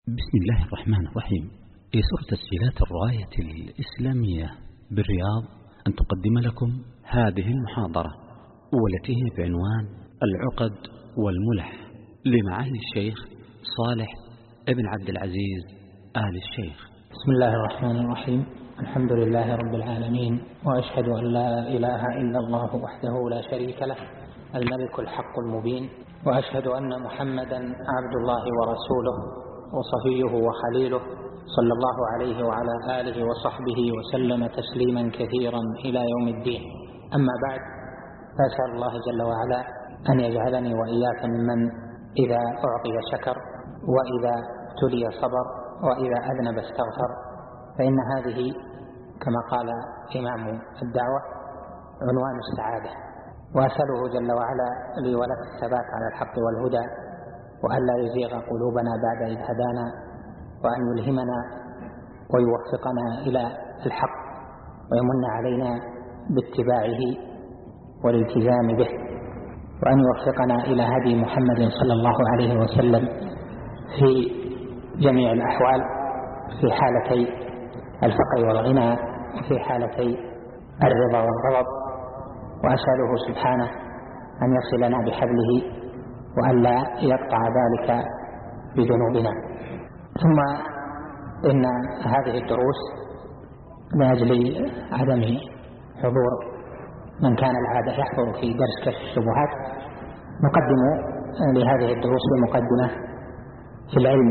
بسم الله الرحمن الرحيم. يسر تسجيلات الراية الإسلامية بالرياض أن تقدم لكم هذه المحاضرة، والتي هي بعنوان العقد والملح لمعالي الشيخ صالح ابن عبد العزيز آل الشيخ. بسم الله الرحمن الرحيم. الحمد لله رب العالمين، وأشهد أن لا إله إلا الله وحده لا شريك له الملك الحق المبين، وأشهد أن محمدا عبد الله ورسوله وصفيه وخليله صلى الله عليه وعلى آله وصحبه وسلم تسليما كثيرا إلى يوم الدين. أما بعد، فأسأل الله جل وعلا أن يجعلني وإياك ممن إذا أعطي شكر، وإذا ابتلي صبر، وإذا أذنب استغفر، فإن هذه كما قال إمام الدعوة عنوان السعادة. وأسأله جل وعلا لي ولك الثبات على الحق والهدى، وأن لا يزيغ قلوبنا بعد إذ هدانا، وأن يلهمنا ويوفقنا إلى الحق، ويمن علينا باتباعه والالتزام به، وأن يوفقنا إلى هدي محمد صلى الله عليه وسلم في جميع الأحوال، في حالتي الفقر والغنى، وفي حالتي الرضا والغضب. وأسأله سبحانه أن يصلنا بحبله، وأن لا يقطع ذلك بذنوبنا. ثم إن هذه الدروس لأجل عدم حضور من كان العادة يحضر في درس كشف الشبهات، نقدم لهذه الدروس بمقدمة في العلم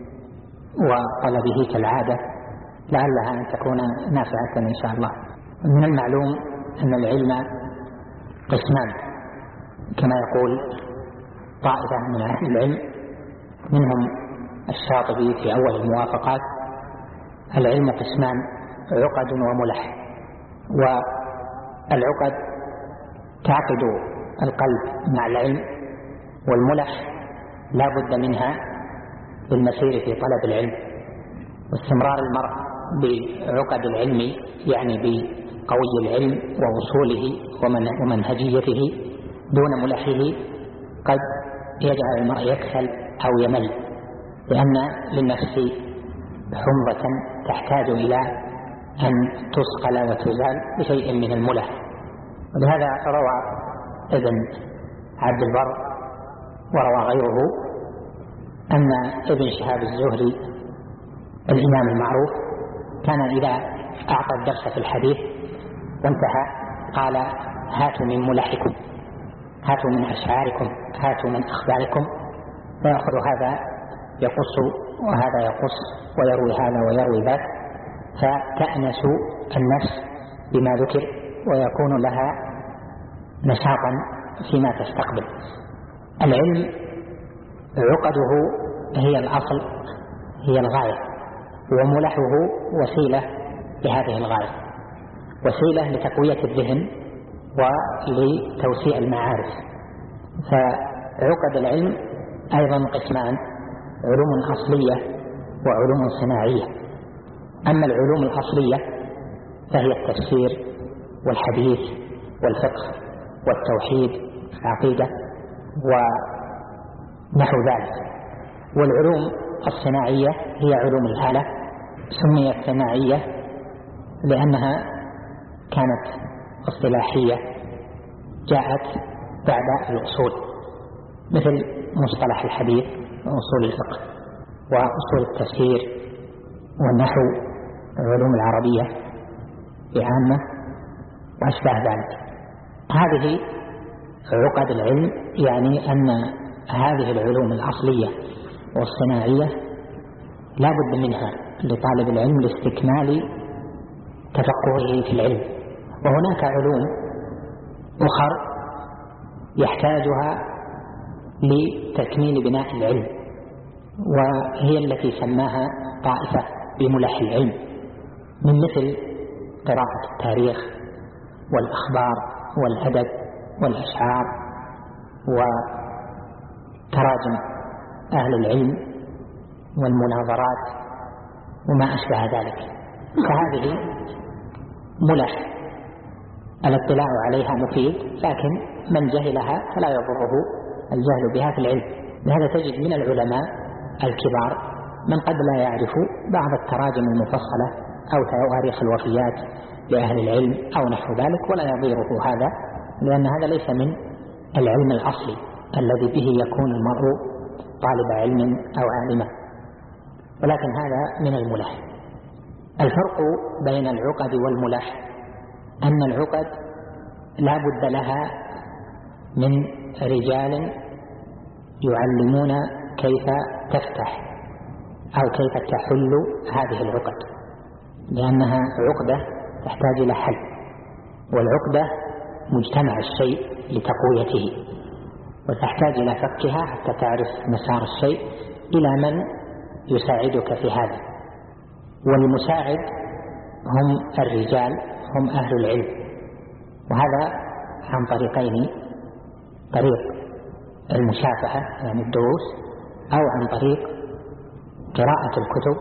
وطلبه كالعادة، لعلها أن تكون نافعة إن شاء الله. من المعلوم أن العلم قسمان، كما يقول طائفة من أهل العلم منهم الشاطبي في أول الموافقات: العلم قسمان، عقد وملح. والعقد تعقد القلب مع العلم، والملح لا بد منها للمسير في طلب العلم، واستمرار المرء بعقد العلم يعني بقوي العلم ووصوله ومنهجيته دون ملحه قد يجعل المرء يكسل أو يمل، لأن للنفس حمضة تحتاج إلى أن تصقل وتزال بشيء من الملح. ولهذا روى ابن عبد البر وروى غيره أن ابن شهاب الزهري الإمام المعروف كان إذا أعطى الدرس في الحديث وانتهى قال: هاتوا من ملحكم، هاتوا من أشعاركم، هاتوا من أخباركم. فيأخذ هذا يقص وهذا يقص، ويروي هذا ويروي ذاك، فتأنس النفس بما ذكر، ويكون لها نشاطا فيما تستقبل. العلم عقده هي الأصل، هي الغاية، وملحه وسيلة لهذه الغاية، وسيلة لتقوية الذهن ولتوسيع المعارف. فعقد العلم أيضا قسمان: علوم أصلية وعلوم صناعية. أما العلوم الأصلية فهي التفسير والحديث والفقه والتوحيد والعقيدة ونحو ذلك. والعلوم الصناعية هي علوم الآلة، سميت صناعية لأنها كانت اصطلاحية جاءت بعد الأصول، مثل مصطلح الحديث وأصول الفقه وأصول التفسير والنحو والعلوم العربية بعامة وأشباه ذلك. هذه عقد العلم، يعني أن هذه العلوم الأصلية والصناعية لا بد منها لطالب العلم لاستكمال تفقهه في العلم. وهناك علوم أخر يحتاجها لتكميل بناء العلم، وهي التي سماها طائفة بملح العلم، من مثل قراءة التاريخ والأخبار والأدب والأشعار وتراجم أهل العلم والمناظرات وما أشبه ذلك. فهذه ملح الاطلاع عليها مفيد، لكن من جهلها فلا يضره الجهل بها في العلم. لهذا تجد من العلماء الكبار من قد لا يعرف بعض التراجم المفصلة أو تواريخ الوفيات لأهل العلم أو نحو ذلك، ولا يضيره هذا، لأن هذا ليس من العلم الأصلي الذي به يكون المرء طالب علم أو عالما، ولكن هذا من الملح. الفرق بين العقد والملح أن العقد لا بد لها من رجال يعلمون كيف تفتح أو كيف تحل هذه العقد، لأنها عقدة تحتاج إلى حل، والعقدة مجتمع الشيء لتقويته، وتحتاج إلى فكها حتى تعرف مسار الشيء إلى من يساعدك في هذا. والمساعد هم الرجال، هم أهل العلم، وهذا عن طريقين: طريق المشافهة يعني الدروس، أو عن طريق قراءة الكتب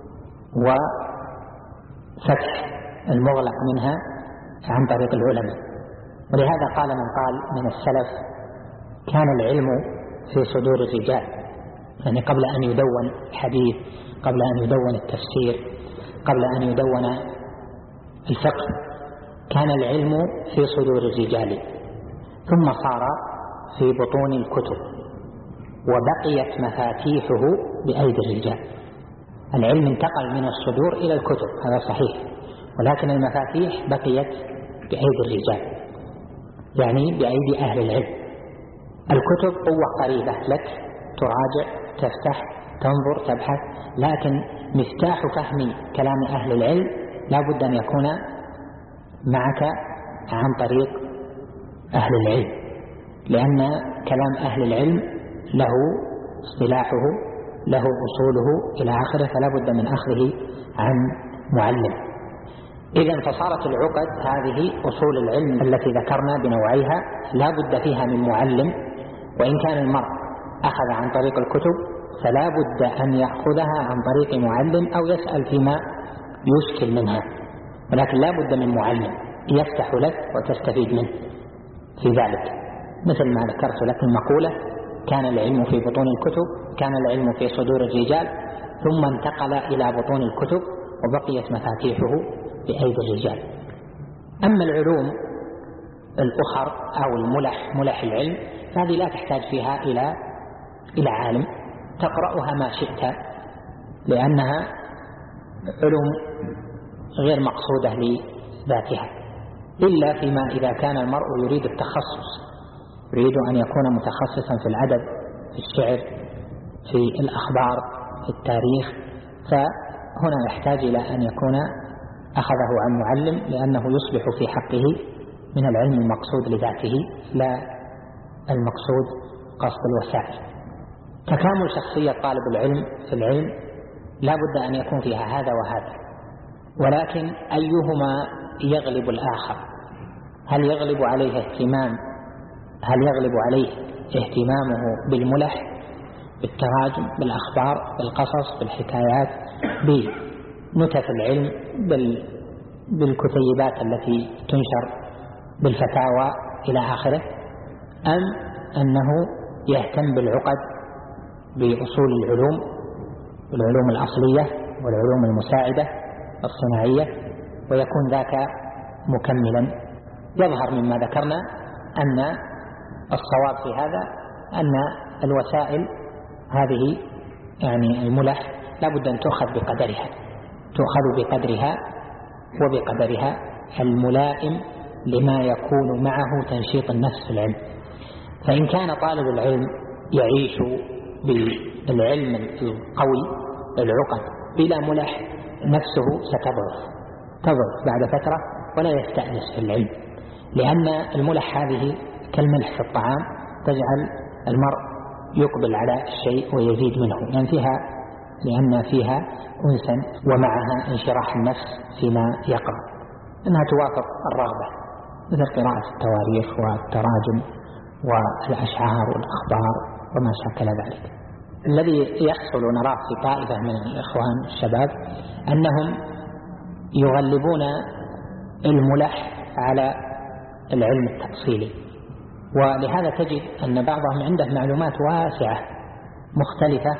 وفتح المغلق منها عن طريق العلماء. ولهذا قال من قال من السلف: كان العلم في صدور الرجال، يعني قبل أن يدون الحديث، قبل أن يدون التفسير، قبل أن يدون الفقه، كان العلم في صدور الرجال، ثم صار في بطون الكتب، وبقيت مفاتيحه بأيدي الرجال. العلم انتقل من الصدور إلى الكتب، هذا صحيح، ولكن المفاتيح بقيت بأيدي الرجال، يعني بأيدي أهل العلم. الكتب قوة قريبة لك، تراجع، تفتح، تنظر، تبحث، لكن مفتاح فهم كلام أهل العلم لا بد أن يكون معك عن طريق أهل العلم، لأن كلام أهل العلم له اصطلاحه، له أصوله إلى آخره، فلا بد من أخذه عن معلم. إذن فصارت العقد هذه أصول العلم التي ذكرنا بنوعيها لا بد فيها من معلم، وإن كان المرء أخذ عن طريق الكتب فلا بد أن يأخذها عن طريق معلم أو يسأل فيما يشكل منها، ولكن لا بد من معلم يفتح لك وتستفيد منه في ذلك. مثل ما ذكرت لك المقولة: كان العلم في بطون الكتب، كان العلم في صدور الرجال، ثم انتقل إلى بطون الكتب وبقيت مفاتيحه بأيدي الرجال. أما العلوم الأخر أو الملح، ملح العلم، فهذه لا تحتاج فيها إلى عالم، تقرأها ما شئت، لأنها علوم غير مقصودة لذاتها، إلا فيما إذا كان المرء يريد التخصص، يريد أن يكون متخصصا في الأدب، في الشعر، في الأخبار، في التاريخ، فهنا يحتاج إلى أن يكون أخذه عن معلم، لأنه يصبح في حقه من العلم المقصود لذاته لا المقصود قصد الوسائل. تكامل شخصية طالب العلم في العلم لا بد أن يكون فيها هذا وهذا، ولكن أيهما يغلب الآخر؟ هل يغلب عليه اهتمامه بالملح، بالتراجم، بالأخبار، بالقصص، بالحكايات، بنتف العلم، بالكتيبات التي تنشر، بالفتاوى إلى آخره، أم أنه يهتم بالعقد، بأصول العلوم الأصلية والعلوم المساعدة الصناعية، ويكون ذاك مكملا؟ يظهر مما ذكرنا أن الصواب في هذا أن الوسائل هذه يعني الملح لا بد أن تؤخذ بقدرها وبقدرها الملائم لما يكون معه تنشيط النفس في العلم. فإن كان طالب العلم يعيش بالعلم القوي العقد بلا ملح، نفسه ستضعف بعد فترة ولا يستأنس في العلم، لأن الملح هذه كالملح في الطعام، تجعل المرء يقبل على الشيء ويزيد منه، لأن فيها أنسا ومعها انشراح النفس فيما يقرأ، أنها توافق الرغبة، مثل قراءة التواريخ والتراجم والأشعار والأخبار وما شاكل ذلك. الذي يحصل ونراه في طائفة من الإخوان الشباب أنهم يغلبون الملح على العلم التفصيلي، ولهذا تجد أن بعضهم عنده معلومات واسعة مختلفة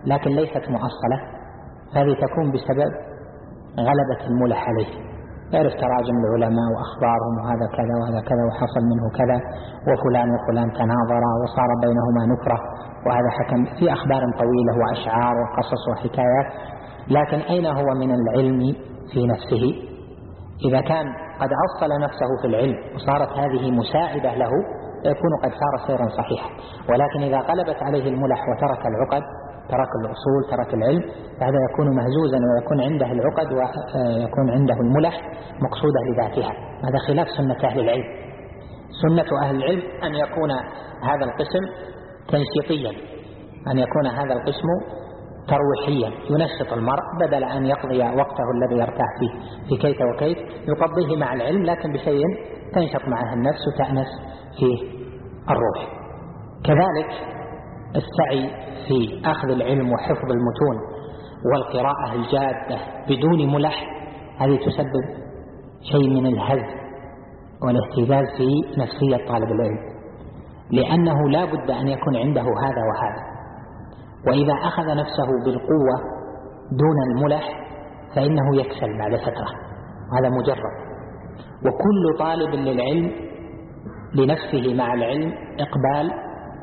لكن ليست مؤصلة، هذه تكون بسبب غلبة الملح عليه. يعرف تراجم العلماء وأخبارهم وهذا كذا وهذا كذا وحصل منه كذا وفلان وفلان تناظرا وصار بينهما نفرة، وهذا حكم في أخبار طويلة وأشعار وقصص وحكايات. لكن أين هو من العلم في نفسه؟ إذا كان قد أصل نفسه في العلم وصارت هذه مساعدة له يكون قد سار سيرا صحيحا. ولكن إذا غلبت عليه الملح وترك العقد، ترك الأصول، ترك العلم، فهذا يكون مهزوزا ويكون عنده العقد ويكون عنده الملح مقصودة لذاتها. هذا خلاف سنة أهل العلم. سنة أهل العلم أن يكون هذا القسم تنشيطيا، أن يكون هذا القسم ترويحيا ينشط المرء، بدل أن يقضي وقته الذي يرتاح فيه في كيت وكيت يقضيه مع العلم، لكن بشيء تنشط معه النفس وتأنس فيه الروح. كذلك السعي في أخذ العلم وحفظ المتون والقراءة الجادة بدون ملح، هذه تسبب شيء من الهز والاهتزاز في نفسية طالب العلم، لأنه لا بد أن يكون عنده هذا وهذا. وإذا أخذ نفسه بالقوة دون الملح فإنه يكسل بعد فترة، وهذا مجرد. وكل طالب للعلم لنفسه مع العلم إقبال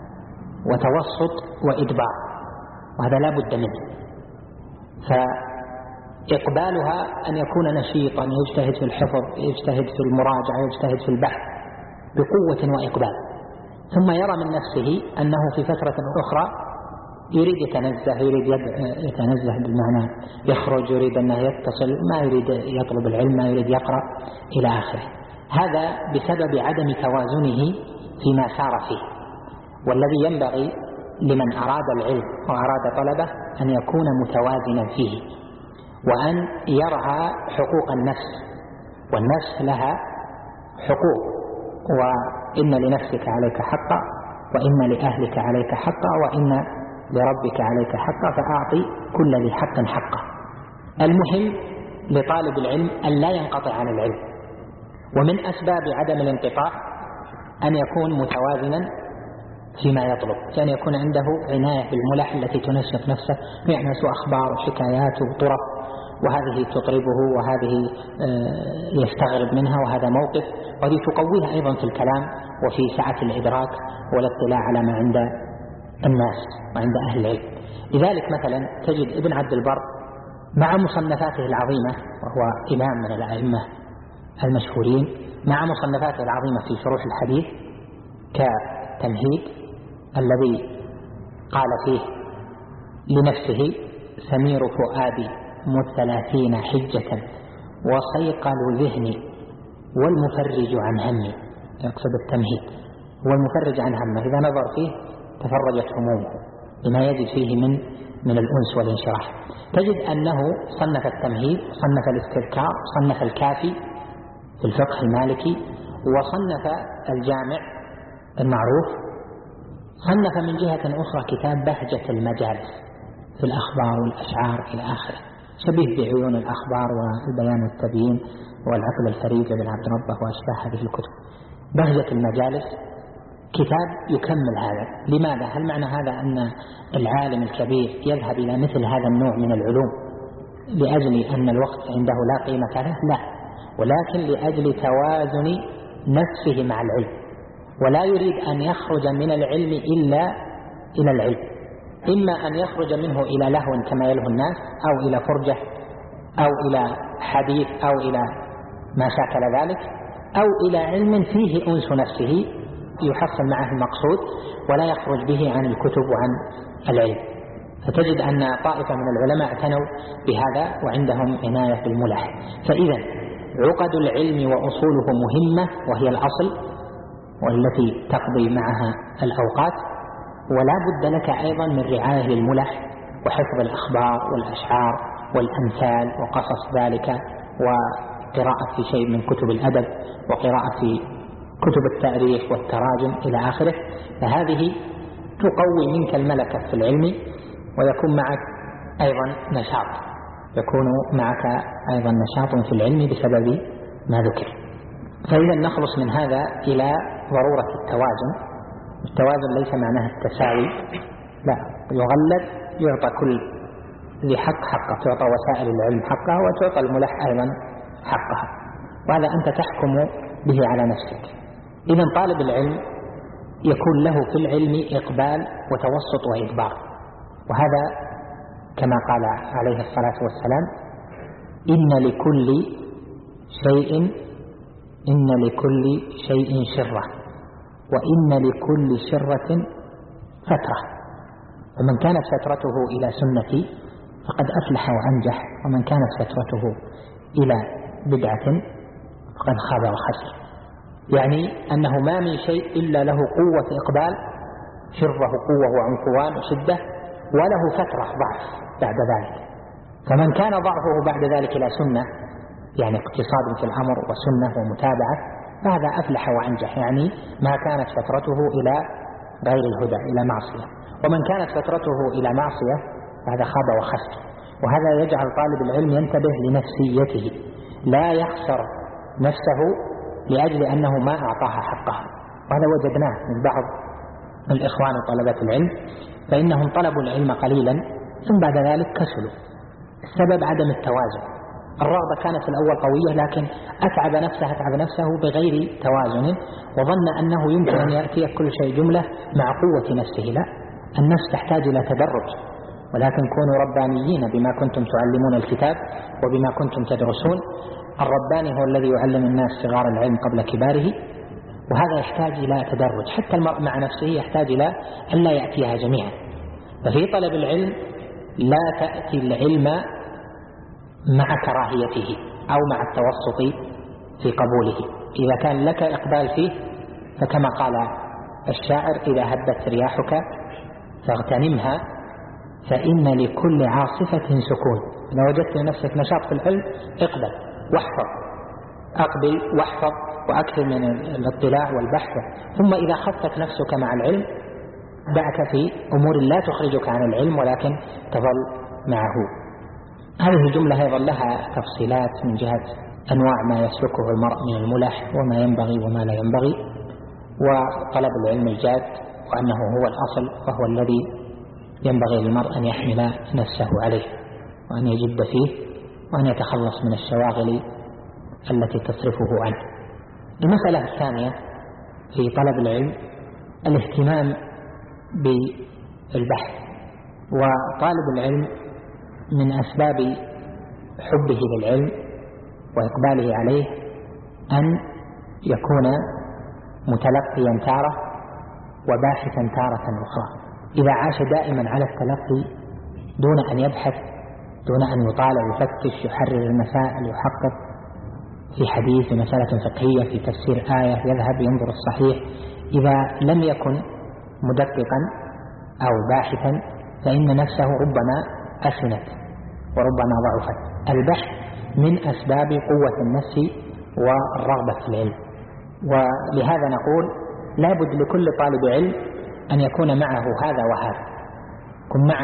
وتوسط وإدبار، وهذا لا بد منه. فإقبالها أن يكون نشيطا، يجتهد في الحفظ، يجتهد في المراجعة، يجتهد في البحث بقوة وإقبال، ثم يرى من نفسه أنه في فترة أخرى يريد يتنزه، يريد يتنزه بالمعنى يخرج، يريد أنه يتصل، ما يريد يطلب العلم، ما يريد يقرأ إلى آخره. هذا بسبب عدم توازنه فيما سار فيه. والذي ينبغي لمن أراد العلم وأراد طلبه أن يكون متوازنا فيه، وأن يرعى حقوق النفس، والنفس لها حقوق، وإن لنفسك عليك حقا، وإن لأهلك عليك حقا، وإن لربك عليك حقا، فأعطي كل ذي حق حقه. المهم لطالب العلم أن لا ينقطع عن العلم، ومن أسباب عدم الانقطاع أن يكون متوازنا فيما يطلب، كان يكون عنده عناية بالملح التي تنشط نفسه، يعنس أخبار وحكايات وطرق، وهذه تطربه وهذه يستغرب منها، وهذا موقف، وهذه تقويها أيضا في الكلام وفي سعة الإدراك والاطلاع على ما عند الناس وعند أهل العلم. لذلك مثلا تجد ابن عبد البر مع مصنفاته العظيمة، وهو إمام من الأئمة المشهورين، مع مصنفاته العظيمة في شروح الحديث كتمهيد الذي قال فيه لنفسه: سمير فؤادي مذ30 حجة وصيقل ذهني والمفرج عن همي. يقصد التمهيد، والمفرج عن همه، إذا نظر فيه تفرجت همومه بما يجد فيه من الأنس والانشراح. تجد أنه صنف التمهيد، صنف الاستذكار، صنف الكافي في الفقه المالكي، وصنف الجامع المعروف، صنف من جهة أخرى كتاب بهجة المجالس في الأخبار والأشعار إلى آخره، شبيه بعيون الأخبار والبيان والتبيين والعقل الفريد لابن عبد ربه وأشباه هذه الكتب. بهجة المجالس كتاب يكمل هذا. لماذا؟ هل معنى هذا أن العالم الكبير يذهب إلى مثل هذا النوع من العلوم لأجل أن الوقت عنده لا قيمة له؟ لا، ولكن لأجل توازن نفسه مع العلم، ولا يريد أن يخرج من العلم إلا إلى العلم، إما أن يخرج منه إلى لهو كما يلهو الناس، أو إلى فرجة، أو إلى حديث، أو إلى ما شاكل ذلك، أو إلى علم فيه أنس نفسه يحصل معه المقصود ولا يخرج به عن الكتب وعن العلم. فتجد أن طائفة من العلماء اعتنوا بهذا وعندهم عناية بالملح. فإذا عقد العلم وأصوله مهمة، وهي الأصل والتي تقضي معها الأوقات، ولا بد لك أيضا من رعاية للملح وحفظ الأخبار والأشعار والأمثال وقصص ذلك، وقراءة في شيء من كتب الأدب، وقراءة في كتب التاريخ والتراجم إلى آخره. فهذه تقوي منك الملكة في العلم، ويكون معك أيضا نشاط، يكون معك أيضا نشاط في العلم بسبب ما ذكر. فإذا نخلص من هذا إلى ضرورة التوازن. التوازن ليس معناه التساوي، لا، يغلب يعطى كل ذي حق حقه، تعطى وسائل العلم حقها وتعطى الملح أيضا حقها، وهذا أنت تحكم به على نفسك. إذن طالب العلم يكون له في العلم إقبال وتوسط وإدبار، وهذا كما قال عليه الصلاة والسلام: إن لكل شيء شرة، وإن لكل شرة فترة، ومن كانت فترته إلى سنتي فقد أفلح وأنجح، ومن كانت فترته إلى بدعة فقد خاب وخسر. يعني أنه ما من شيء إلا له قوة إقبال، شره قوة وعنفوان وشدة، وله فترة ضعف بعد ذلك. فمن كان ضعفه بعد ذلك إلى سنة، يعني اقتصاد في الأمر وسنة ومتابعة، فهذا أفلح وأنجح، يعني ما كانت فترته إلى غير الهدى إلى معصية. ومن كانت فترته إلى معصية فهذا خاب وخسر. وهذا يجعل طالب العلم ينتبه لنفسيته، لا يخسر نفسه لأجل أنه ما أعطاها حقها. وهذا وجدناه من بعض الإخوان طلبة العلم، فإنهم طلبوا العلم قليلا ثم بعد ذلك كسلوا. السبب عدم التوازن. الرغبة كانت في الأول قوية، لكن أتعب نفسه بغير توازن، وظن أنه يمكن أن يأتي كل شيء جملة مع قوة نفسه. لا، النفس تحتاج إلى تدرج، ولكن كونوا ربانيين بما كنتم تعلمون الكتاب وبما كنتم تدرسون. الرباني هو الذي يعلم الناس صغار العلم قبل كباره، وهذا يحتاج إلى تدرج. حتى المرء مع نفسه يحتاج إلى أن لا يأتيها جميعا. ففي طلب العلم لا تأتي العلم مع كراهيته أو مع التوسط في قبوله. إذا كان لك إقبال فيه فكما قال الشاعر: إذا هبت رياحك فاغتنمها فإن لكل عاصفة سكون. إذا وجدت لنفسك نشاط في العلم اقبل أقبل واحفظ وأكثر من الاطلاع والبحث. ثم إذا خفت نفسك مع العلم دعك في أمور لا تخرجك عن العلم ولكن تظل معه. هذه الجملة أيضا لها تفصيلات من جهة أنواع ما يسلكه المرء من الملح وما ينبغي وما لا ينبغي، وطلب العلم الجاد، وأنه هو الأصل وهو الذي ينبغي للمرء أن يحمل نفسه عليه وأن يجد فيه وأن يتخلص من الشواغل التي تصرفه عنه. المسألة الثانية في طلب العلم الاهتمام بالبحث. وطالب العلم من أسباب حبه للعلم وإقباله عليه أن يكون متلقيا تارة وباحثا تارة أخرى. إذا عاش دائما على التلقي دون أن يبحث، دون أن يطالع يفتش يحرر المسائل يحقق في حديث في مسألة فقهية في تفسير آية يذهب ينظر الصحيح، إذا لم يكن مدققا أو باحثا فإن نفسه ربما أسنت وربما ضعفت. البحث من أسباب قوة النفس والرغبة في العلم. ولهذا نقول لا بد لكل طالب علم أن يكون معه هذا وهذا، يكون معه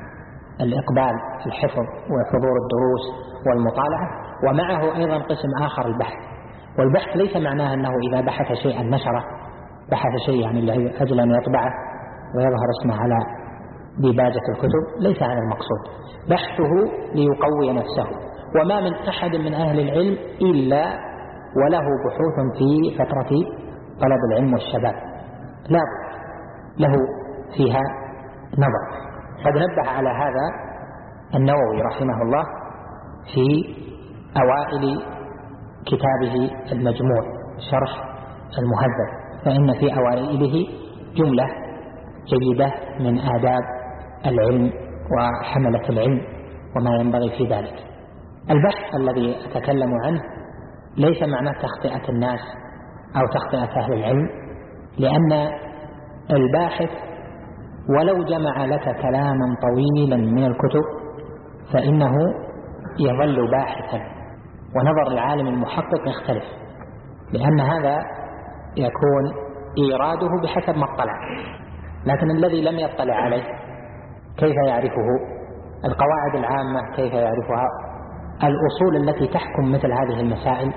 الإقبال في الحفظ وحضور الدروس والمطالعة، ومعه أيضا قسم آخر البحث. والبحث ليس معناه أنه إذا بحث شيئا نشره، بحث شيء يعني لأجل أن يطبعه ويظهر اسمه على ديباجة الكتب، ليس هذا المقصود. بحثه ليقوي نفسه. وما من أحد من أهل العلم إلا وله بحوث في فترة طلب العلم والشباب، لا له فيها نظر. قد نبه على هذا النووي رحمه الله في أوائل كتابه المجموع شرح المهذب، فإن في أوائله جملة جيدة من آداب العلم وحملة العلم وما ينبغي في ذلك. البحث الذي أتكلم عنه ليس معناه تخطئة الناس أو تخطئة أهل العلم، لأن الباحث ولو جمع لك كلاما طويلا من الكتب فإنه يظل باحثا، ونظر العالم المحقق يختلف، لأن هذا يكون إيراده بحسب ما اطلع، لكن الذي لم يطلع عليه كيف يعرفه؟ القواعد العامة كيف يعرفها؟ الأصول التي تحكم مثل هذه المسائل.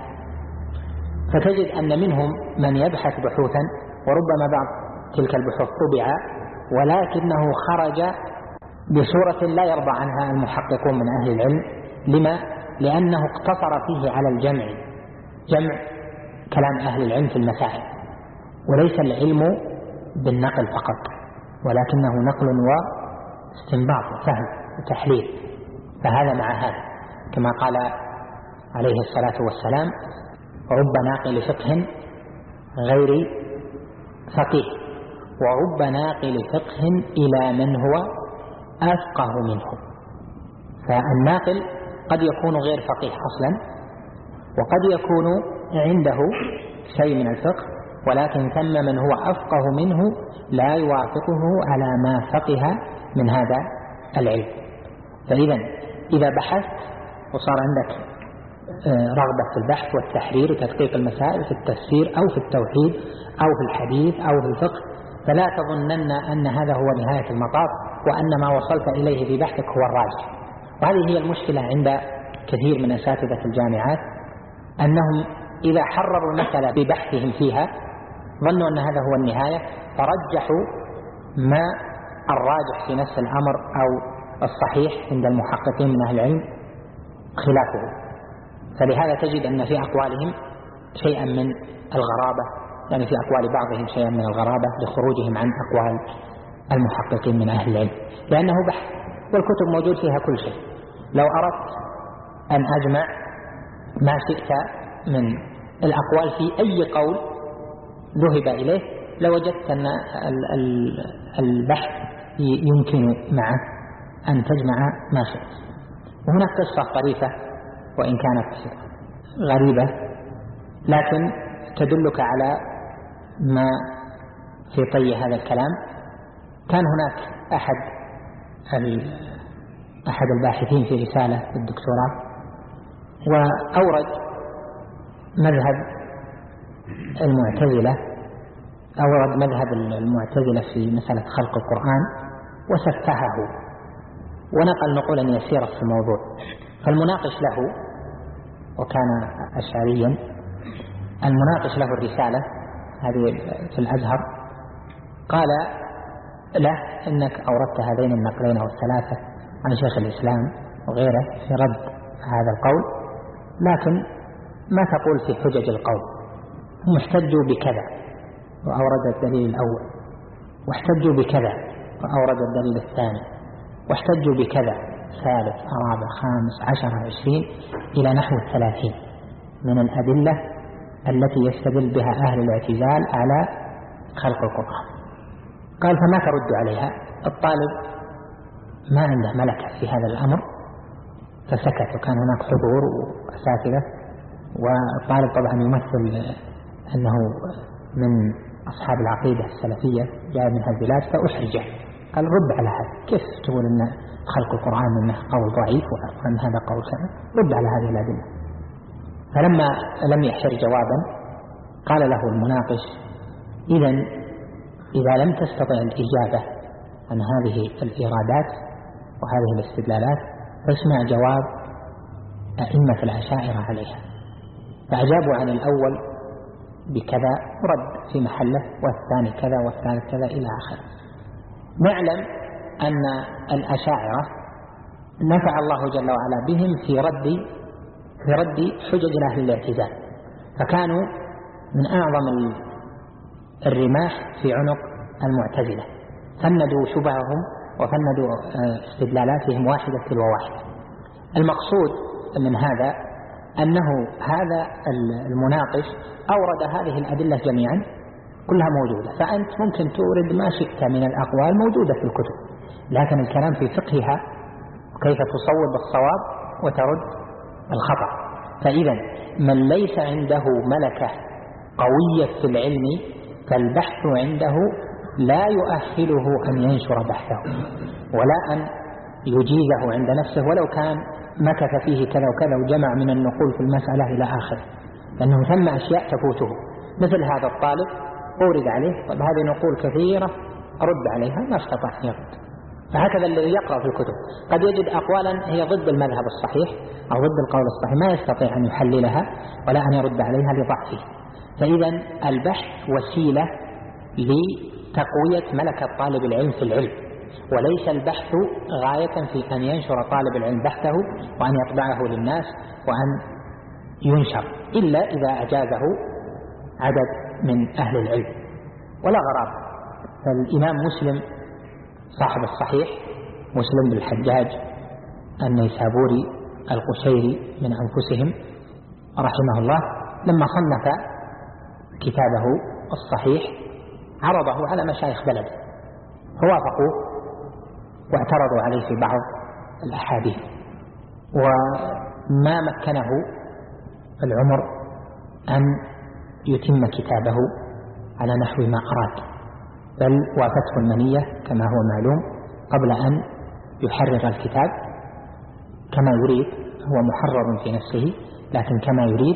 فتجد أن منهم من يبحث بحوثا وربما بعض تلك البحوث طبع ولكنه خرج بصورة لا يرضى عنها المحققون من أهل العلم. لما؟ لأنه اقتصر فيه على جمع كلام أهل العلم في المسائل، وليس العلم بالنقل فقط، ولكنه نقل واستنباط وفهم وتحليل. فهذا مع هذا، كما قال عليه الصلاة والسلام: رب ناقل فقه غير فقيه، ورب ناقل فقه إلى من هو أفقه منه. فالناقل قد يكون غير فقيه أصلا، وقد يكون عنده شيء من الفقه، ولكن ثم من هو أفقه منه لا يوافقه على ما فقه من هذا العلم. فإذا إذا بحثت وصار عندك رغبة في البحث والتحرير وتدقيق المسائل في التفسير أو في التوحيد أو في الحديث أو في الفقه، فلا تظنن أن هذا هو نهاية المطاف، وأن ما وصلت إليه في بحثك هو الراجح. وهذه هي المشكلة عند كثير من أساتذة الجامعات، أنهم إذا حرروا المسألة ببحثهم فيها ظنوا أن هذا هو النهاية، فرجحوا ما الراجح في نفس الأمر أو الصحيح عند المحققين من أهل العلم خلافه. فلهذا تجد أن في أقوالهم شيئا من الغرابة، يعني في أقوال بعضهم شيئا من الغرابة لخروجهم عن أقوال المحققين من أهل العلم، لأنه بحث والكتب موجود فيها كل شيء. لو أردت أن أجمع ما شئت من الأقوال في أي قول ذهب إليه لوجدت أن البحث يمكن معه أن تجمع ما شئت. وهناك قصة طريفة وإن كانت غريبة لكن تدلك على ما في طي هذا الكلام. كان هناك أحد الباحثين في رسالة الدكتوراه، وأورد مذهب المعتزلة في مسألة خلق القرآن وسفهه، ونقل نقولا يسيرة في الموضوع. فالمناقش له، وكان أشعريا، المناقش له الرسالة هذه في الأزهر، قال له: إنك أوردت هذين النقلين أو الثلاثة عن شيخ الإسلام وغيره في رد هذا القول، لكن ما تقول في حجج القول؟ هم احتجوا بكذا وأورد الدليل الأول، واحتجوا بكذا وأورد الدليل الثاني، واحتجوا بكذا ثالث رابع خامس 10 20 إلى نحو 30 من الأدلة التي يستدل بها أهل الاعتزال على خلق القرآن. قال: فما ترد عليها؟ الطالب ما عنده ملكة في هذا الأمر فسكت، وكان هناك حضور وأساتذة، والطالب طبعا يمثل أنه من أصحاب العقيدة السلفية جاء من هذه البلاد، فأحرجه. قال: رد على هذا، كيف تقول أن خلق القرآن منه قول ضعيف وأن هذا قول كذا؟ رد على هذه الأدلة. فلما لم يحشر جوابا قال له المناقش: إذا لم تستطع الإجابة عن هذه الإيرادات وهذه الاستدلالات فاسمع جواب أئمة الأشاعرة عليها. فأجابوا عن الأول بكذا رد في محله، والثاني كذا والثالث كذا إلى آخره. نعلم أن الأشاعرة نفع الله جل وعلا بهم في رد حجج أهل الاعتزال، فكانوا من أعظم الرماح في عنق المعتزلة، فندوا شبههم وفندوا استدلالاتهم واحدة تلو واحدة. المقصود من هذا أنه هذا المناقش أورد هذه الأدلة جميعا كلها موجودة، فأنت ممكن تورد ما شئت من الأقوال موجودة في الكتب، لكن الكلام في فقهها وكيف تصوب الصواب وترد الخطأ. فإذا من ليس عنده ملكة قوية في العلم فالبحث عنده لا يؤهله أن ينشر بحثه ولا أن يجيزه عند نفسه، ولو كان مكث فيه كذا وكذا وجمع من النقول في المسألة إلى آخره، لأنه ثم أشياء تفوته. مثل هذا الطالب أورد عليه: طب هذه نقول كثيرة أرد عليها، ما استطاع أن يرد. فهكذا الذي يقرأ في الكتب قد يجد أقوالا هي ضد المذهب الصحيح أو ضد القول الصحيح، ما يستطيع أن يحللها ولا أن يرد عليها لضعفه. فإذا البحث وسيلة لتقوية ملكة طالب العلم في العلم، وليس البحث غاية في أن ينشر طالب العلم بحثه وأن يطبعه للناس وأن ينشر إلا إذا أجازه عدد من أهل العلم. ولا غرابة، فالإمام مسلم صاحب الصحيح مسلم بن الحجاج النيسابوري القشيري من أنفسهم رحمه الله لما صنف كتابه الصحيح عرضه على مشايخ بلده فوافقوا واعترضوا عليه في بعض الأحاديث، وما مكنه العمر أن يتم كتابه على نحو ما أراد، بل وافته المنية كما هو معلوم قبل أن يحرر الكتاب كما يريد. هو محرر في نفسه لكن كما يريد،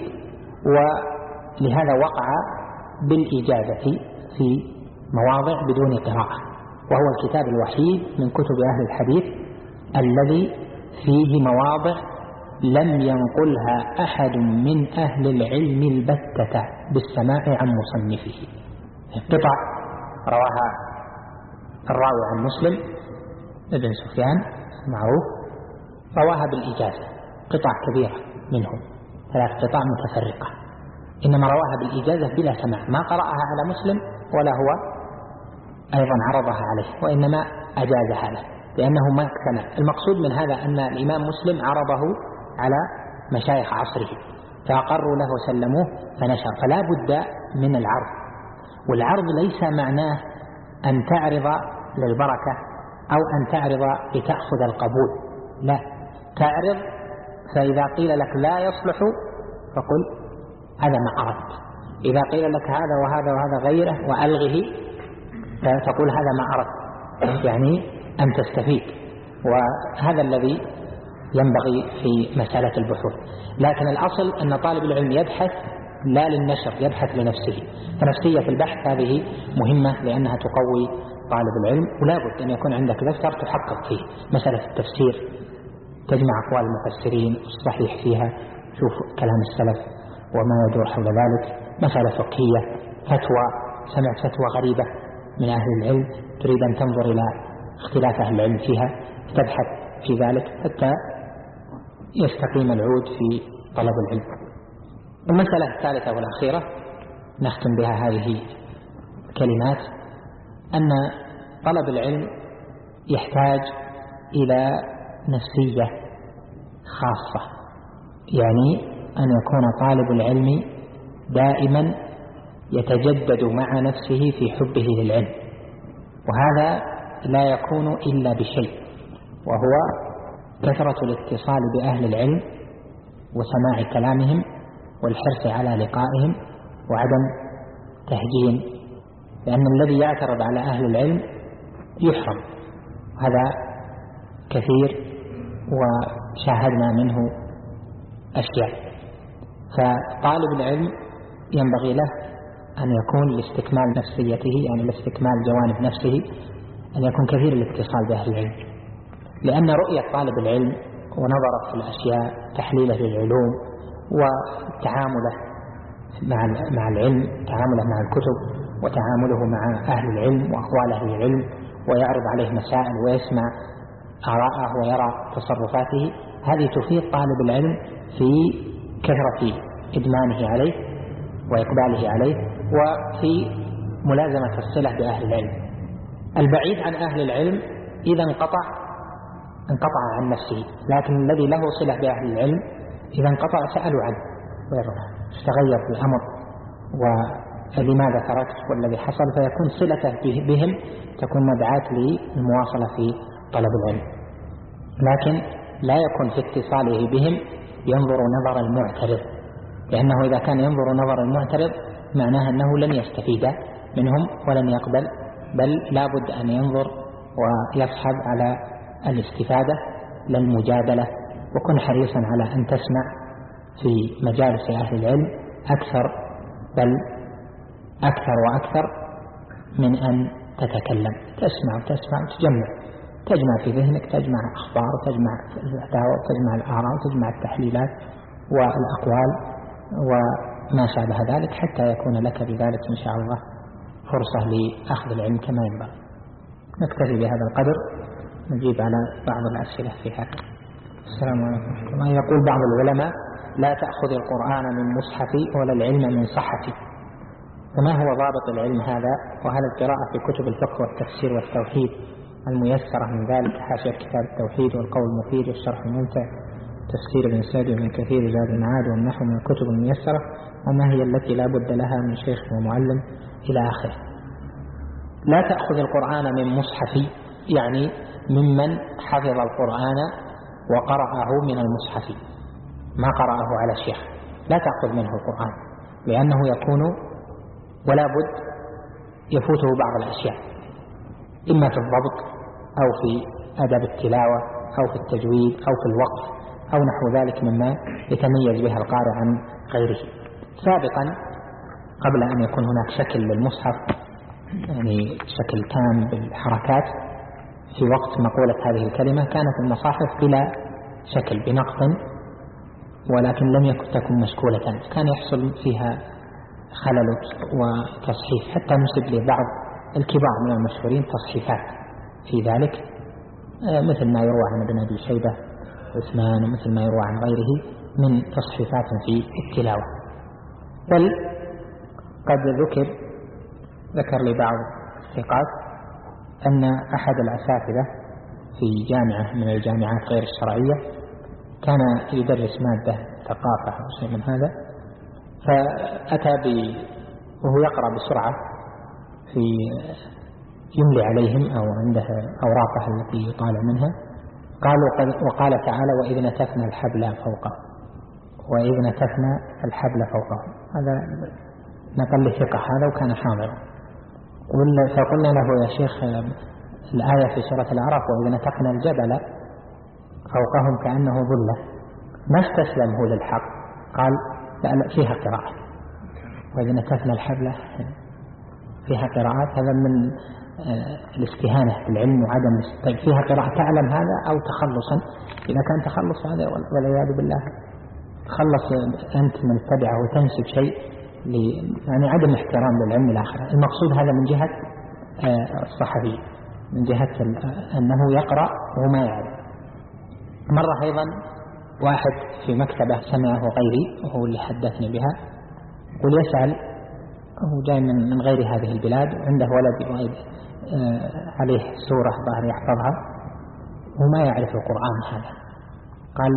ولهذا وقع بالإجازة في مواضع بدون قراءة، وهو الكتاب الوحيد من كتب أهل الحديث الذي فيه مواضع لم ينقلها أحد من أهل العلم البتة بالسماع عن مصنفه. قطع رواها الراوي عن مسلم ابن سفيان معروف رواها بالإجازة قطع كبيرة منهم 3 قطع متفرقة، إنما رواها بالإجازة بلا سماع، ما قرأها على مسلم ولا هو أيضا عرضها عليه، وإنما أجازها له لأنه ما اقتنع. المقصود من هذا أن الإمام مسلم عرضه على مشايخ عصره فأقروا له وسلموه فنشر، فلا بد من العرض. والعرض ليس معناه أن تعرض للبركة أو أن تعرض لتأخذ القبول، لا، تعرض فإذا قيل لك لا يصلح فقل هذا ما أردت، إذا قيل لك هذا وهذا وهذا غيره وألغه فتقول هذا ما أردت، يعني أن تستفيد. وهذا الذي ينبغي في مسألة البحوث. لكن الأصل أن طالب العلم يبحث لا للنشر، يبحث لنفسه، فنفسية البحث هذه مهمة لأنها تقوي طالب العلم، ولا بد أن يكون عندك دفتر تحقق فيه. مسألة التفسير تجمع أقوال المفسرين الصحيح فيها، شوف كلام السلف وما يدور حول ذلك. مسألة فقهية، فتوى، سمعت فتوى غريبة من أهل العلم تريد أن تنظر إلى اختلاف أهل العلم فيها، تبحث في ذلك حتى يستقيم العود في طلب العلم. المسألة الثالثة والأخيرة نختم بها هذه الكلمات، أن طلب العلم يحتاج إلى نفسية خاصة، يعني أن يكون طالب العلم دائما يتجدد مع نفسه في حبه للعلم، وهذا لا يكون إلا بشيء، وهو كثرة الاتصال بأهل العلم وسماع كلامهم والحرص على لقائهم وعدم تهجين، لأن الذي يعترض على أهل العلم يحرم، هذا كثير وشاهدنا منه أشياء. فطالب العلم ينبغي له أن يكون لاستكمال نفسيته، يعني لاستكمال جوانب نفسه، أن يكون كثير الاتصال بأهل العلم، لأن رؤية طالب العلم ونظره في الأشياء، تحليله للعلوم وتعامله مع العلم، تعامله مع الكتب وتعامله مع أهل العلم وأقوال أهل العلم، ويعرض عليه مسائل ويسمع آراءه ويرى تصرفاته، هذه تفيد طالب العلم في كثرة إدمانه عليه وإقباله عليه وفي ملازمة الصلة بأهل العلم. البعيد عن أهل العلم إذا انقطع عن نفسه، لكن الذي له صلة بأهل العلم إذا انقطع سألوا عنه تغير في الأمر ولماذا تركت والذي حصل، فيكون صلته بهم تكون مدعاة للمواصلة في طلب العلم. لكن لا يكون في اتصاله بهم ينظر نظر المعترض، لأنه إذا كان ينظر نظر المعترض معناه أنه لن يستفيد منهم ولن يقبل، بل لا بد أن ينظر ويصحب على الاستفادة للمجادلة. وكن حريصا على أن تسمع في مجالس أهل العلم أكثر، بل أكثر وأكثر من أن تتكلم، تسمع وتسمع تجمع في ذهنك، تجمع أخبار وتجمع الفتاوى وتجمع الآراء وتجمع التحليلات والأقوال وما شابه ذلك، حتى يكون لك بذلك إن شاء الله فرصة لأخذ العلم كما ينبغي. نكتفي بهذا القدر، نجيب على بعض الأسئلة في هذا. السلام عليكم ورحمة الله. يقول بعض العلماء: لا تأخذ القرآن من مصحفي ولا العلم من صحفي، فما هو ضابط العلم هذا؟ وهل القراءة في كتب الفقه والتفسير والتوحيد الميسرة من ذلك، حاشية كتاب التوحيد والقول المفيد والشرح الممتع، تفسير ابن سعد وابن كثير زاد المعاد والنحو من الكتب الميسرة، وما هي التي لا بد لها من شيخ ومعلم إلى آخره؟ لا تأخذ القرآن من مصحفي يعني ممن حفظ القرآن وقرأه من المصحف، ما قرأه على شيخ، لا تأخذ منه القرآن، لأنه يكون ولا بد يفوته بعض الأشياء، إما في الضبط أو في أدب التلاوة أو في التجويد أو في الوقف أو نحو ذلك مما يتميز بها القارئ عن غيره. سابقا قبل أن يكون هناك شكل للمصحف، يعني شكل تام بالحركات، في وقت مقولة هذه الكلمة كانت المصاحف بلا شكل بنقط، ولكن لم تكن مشكولة، كان يحصل فيها خلل وتصحيف، حتى نسب لبعض الكبار من المشهورين تصحيفات في ذلك، مثل ما يروى عن ابن أبي شيبة عثمان، ومثل ما يروى عن غيره من تصحيفات في التلاوة. بل قد ذكر لي بعض الثقات أن أحد الأساتذة في جامعة من الجامعات غير الشرعية كان يدرس مادة ثقافة أو شيء من هذا، فأتى وهو يقرأ بسرعة يملي عليهم أو عنده أوراقه التي يطالع منها، وقال تعالى: وإذ نتفنا الحبل فوقه، وإذ نتفنا الحبل فوقه. هذا نقل لي ثقة هذا وكان حاضرا. فقلنا له: يا شيخ، الآية في سورة الأعراف: وإذ نتقنا الجبل فوقهم كأنه ظلة، ما استسلم هو للحق، قال: لا فيها قراءة، وإذ نتقنا الحبل فيها قراءات، هذا من الاستهانة بالعلم وعدم طيب فيها قراءة، تعلم هذا أو تخلصا؟ إذا كان تخلص هذا والعياذ بالله، تخلص أنت من تبعه وتنسب شيء يعني عدم احترام للعلم الآخر. المقصود هذا من جهة الصحفي، من جهة أنه يقرأ وهو ما يعلم. مرة أيضا واحد في مكتبة سمعه غيري وهو اللي حدثني بها، يقول يسأل، هو جاي من غير هذه البلاد، عنده ولد عليه سورة ظاهر يحفظها وما يعرف القرآن هذا، قال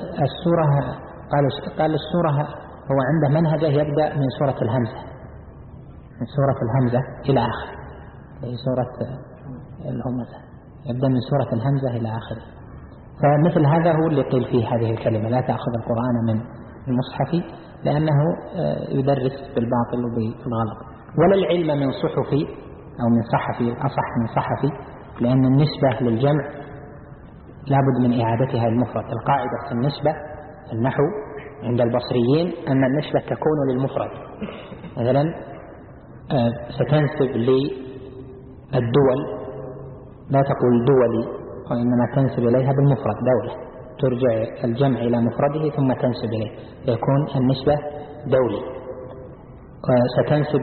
السورة هو عنده منهجه يبدأ من سورة الهمزة، من سورة الهمزة إلى آخر، سورة الهمزة يبدأ من سورة الهمزة إلى آخر. فمثل هذا هو اللي قيل فيه هذه الكلمة: لا تأخذ القرآن من المصحف، لأنه يدرس بالباطل وبالغلط. ولا العلم من صحفي أو من صحفي، أصح من صحفي، لأن النسبة للجمع لابد من إعادتها المفرد. القاعدة في النسبة في النحو عند البصريين أن النسبة تكون للمفرد. مثلا ستنسب للدول، لا تقول دولي، وإنما تنسب إليها بالمفرد دولة، ترجع الجمع إلى مفرده ثم تنسب إليه، يكون النسبة دولي. ستنسب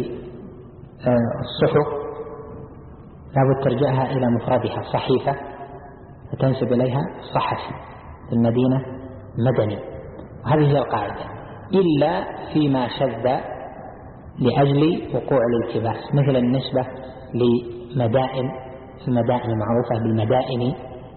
للصحف لابد ترجعها إلى مفردها، صحيفة فتنسب إليها صحفي، في المدينة مدني. وهذه هي القاعدة، إلا فيما شذ لأجل وقوع الالتباس، مثل النسبة لمدائن، المدائن المعروفة بالمدائن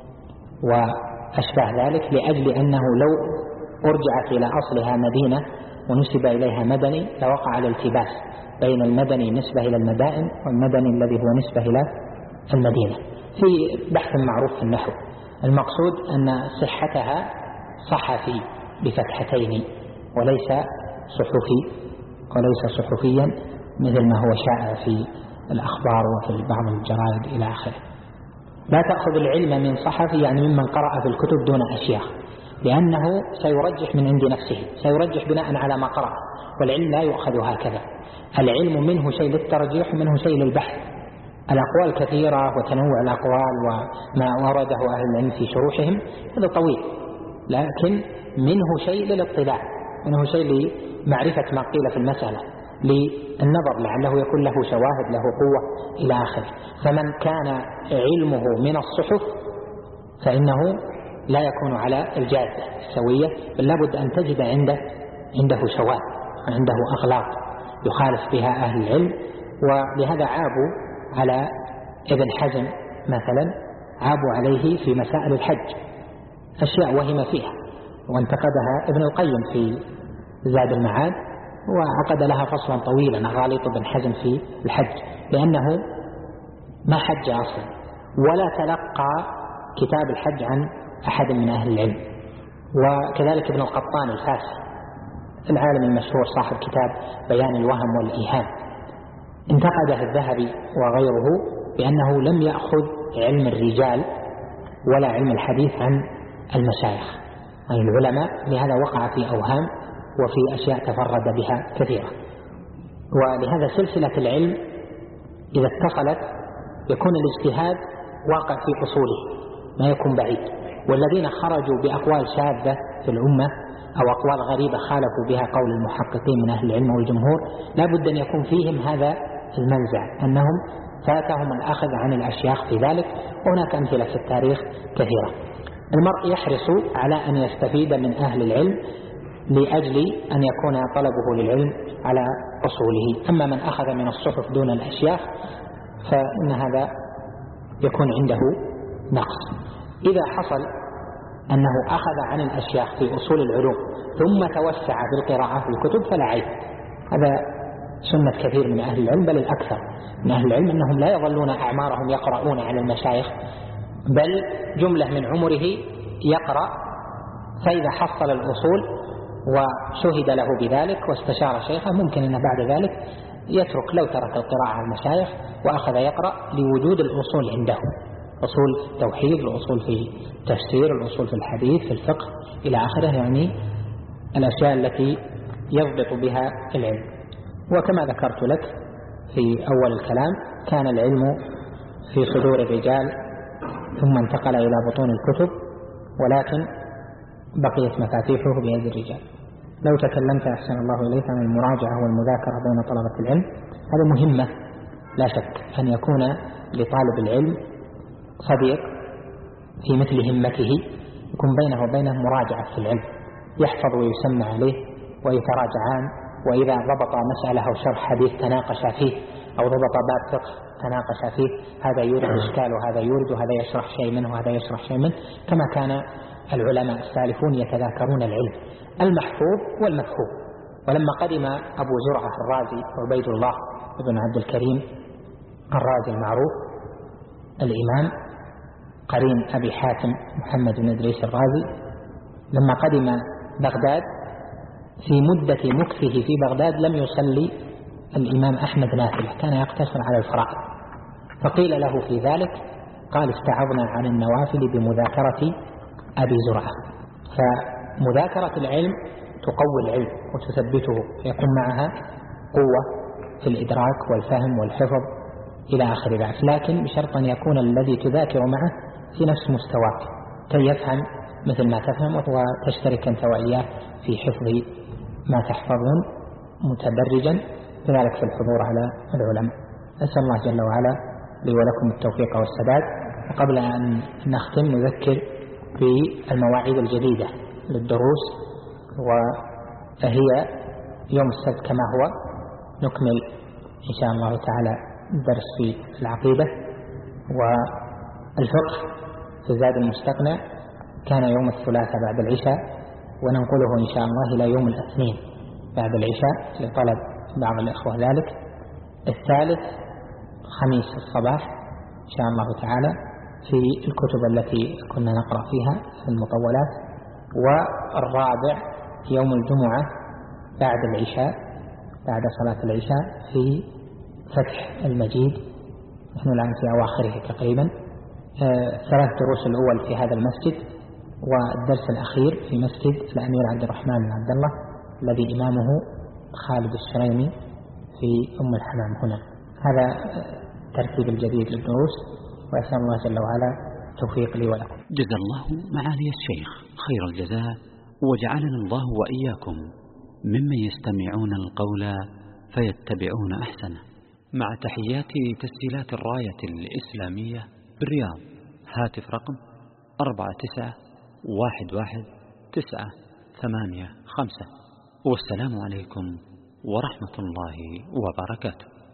وأشبه ذلك، لأجل أنه لو أرجعت إلى أصلها مدينة ونسب إليها مدني لوقع الالتباس بين المدني نسبة إلى المدائن والمدني الذي هو نسبة إلى المدينة. في بحث معروف في النحو، المقصود أن صحتها صحفي بفتحتين وليس صحفي، وليس صحفيا مثل ما هو شائع في الأخبار وفي بعض الجرائد إلى آخره. لا تأخذ العلم من صحفي يعني ممن قرأ في الكتب دون أشياخ، لأنه سيرجح من عند نفسه، سيرجح بناء على ما قرأ، والعلم لا يؤخذ هكذا. العلم منه شيء للترجيح ومنه شيء للبحث. الأقوال كثيرة وتنوع الأقوال وما ورده أهل العلم في شروحهم هذا طويل، لكن منه شيء للاطلاع، منه شيء لمعرفة ما قيل في المسألة. للنظر لعله يكون له شواهد له قوة إلى آخره. فمن كان علمه من الصحف فإنه لا يكون على الجادة السوية، بل لابد أن تجد عنده شواهد، عنده أغلاط يخالف بها أهل العلم. ولهذا عابوا على ابن حزم مثلا، عابوا عليه في مسائل الحج أشياء وهم فيها، وانتقدها ابن القيم في زاد المعاد، وعقد لها فصلا طويلا غالط ابن حزم في الحج، لأنه ما حج أصلا ولا تلقى كتاب الحج عن أحد من أهل العلم. وكذلك ابن القطان الفاسي العالم المشهور صاحب كتاب بيان الوهم والإيهام، انتقده الذهبي وغيره بأنه لم يأخذ علم الرجال ولا علم الحديث عن المشايخ أي العلماء، لهذا وقع في أوهام وفي أشياء تفرد بها كثيرة. ولهذا سلسلة العلم إذا اتصلت يكون الاجتهاد واقع في أصوله ما يكون بعيد، والذين خرجوا بأقوال شاذة في الأمة أو أقوال غريبة خالفوا بها قول المحققين من أهل العلم والجمهور لا بد أن يكون فيهم هذا المنزع، أنهم فاتهم الأخذ عن الأشياخ في ذلك. وهناك أمثلة في التاريخ كثيرة. المرء يحرص على أن يستفيد من أهل العلم لأجل أن يكون طلبه للعلم على أصوله. أما من أخذ من الصحف دون الأشياخ فإن هذا يكون عنده نقص. إذا حصل أنه أخذ عن الأشياخ في أصول العلوم ثم توسع بالقراءة في الكتب فلا عيب، هذا سنة كثير من أهل العلم، بل الأكثر من أهل العلم أنهم لا يظلون أعمارهم يقرؤون على المشايخ، بل جملة من عمره يقرأ، فإذا حصل الأصول وشهد له بذلك واستشار شيخه ممكن أن بعد ذلك يترك، لو ترك القراءة على المشايخ وأخذ يقرأ لوجود الأصول عنده، أصول التوحيد، الأصول في التفسير، الأصول في الحديث، في الفقه إلى آخره، يعني الأشياء التي يضبط بها العلم. وكما ذكرت لك في أول الكلام كان العلم في صدور الرجال ثم انتقل إلى بطون الكتب، ولكن بقيت مفاتيحه بيد الرجال. لو تكلمت أحسن الله إليك عن المراجعة والمذاكرة بين طلبة العلم، هذا مهمة لا شك، أن يكون لطالب العلم صديق في مثل همته يكون بينه وبينه مراجعة في العلم، يحفظ ويسمع عليه ويتراجعان، وإذا ضبط مسألة أو شرح حديث تناقش فيه، أو ضبط باب فقه تناقش فيه، هذا يورد إشكال وهذا يورد، وهذا يشرح شيء منه وهذا يشرح شيء منه، كما كان العلماء السالفون يتذاكرون العلم المحفوظ والمفهوم. ولما قدم أبو زرعة الرازي عبيد الله بن عبد الكريم الرازي المعروف الإمام قرين أبي حاتم محمد بن إدريس الرازي، لما قدم بغداد في مدة مكثه في بغداد لم يصلي الإمام أحمد نافلة، كان يقتصر على الفرائض، فقيل له في ذلك قال استعضنا عن النوافل بمذاكرة أبي زرعة. فمذاكرة العلم تقوي العلم وتثبته، يكون معها قوة في الإدراك والفهم والحفظ إلى آخر ذلك، لكن بشرط أن يكون الذي تذاكر معه في نفس مستواك كي يفهم مثل ما تفهم، وتشترك أنت وإياه في حفظ ما تحفظون متدرجا كذلك في الحضور على العلماء. أسأل الله جل وعلا لي ولكم التوفيق والسداد. وقبل أن نختم نذكر بالمواعيد الجديدة للدروس، وهي يوم السبت كما هو، نكمل إن شاء الله تعالى الدرس في العقيدة، والفقه في زاد المستقنع كان يوم الثلاثاء بعد العشاء، وننقله إن شاء الله إلى يوم الاثنين بعد العشاء لطلب بعض الإخوة ذلك. الثالث خميس الصباح إن شاء الله تعالى في الكتب التي كنا نقرأ فيها في المطولات. والرابع يوم الجمعة بعد العشاء بعد صلاة العشاء في فتح المجيد، نحن الآن في أواخره تقريبا. 3 دروس الأول في هذا المسجد، والدرس الأخير في مسجد الأمير عبد الرحمن بن عبد الله الذي إمامه خالد الشريمي في أم الحمام هنا. هذا الترتيب الجديد للدروس، وأسأل الله جل وعلا توفيق لي ولكم. جزا الله معالي الشيخ خير الجزاء، وجعلنا الله وإياكم ممن يستمعون القول فيتبعون أحسنه. مع تحيات تسجيلات الراية الإسلامية بالرياض، هاتف رقم 49111985. والسلام عليكم ورحمة الله وبركاته.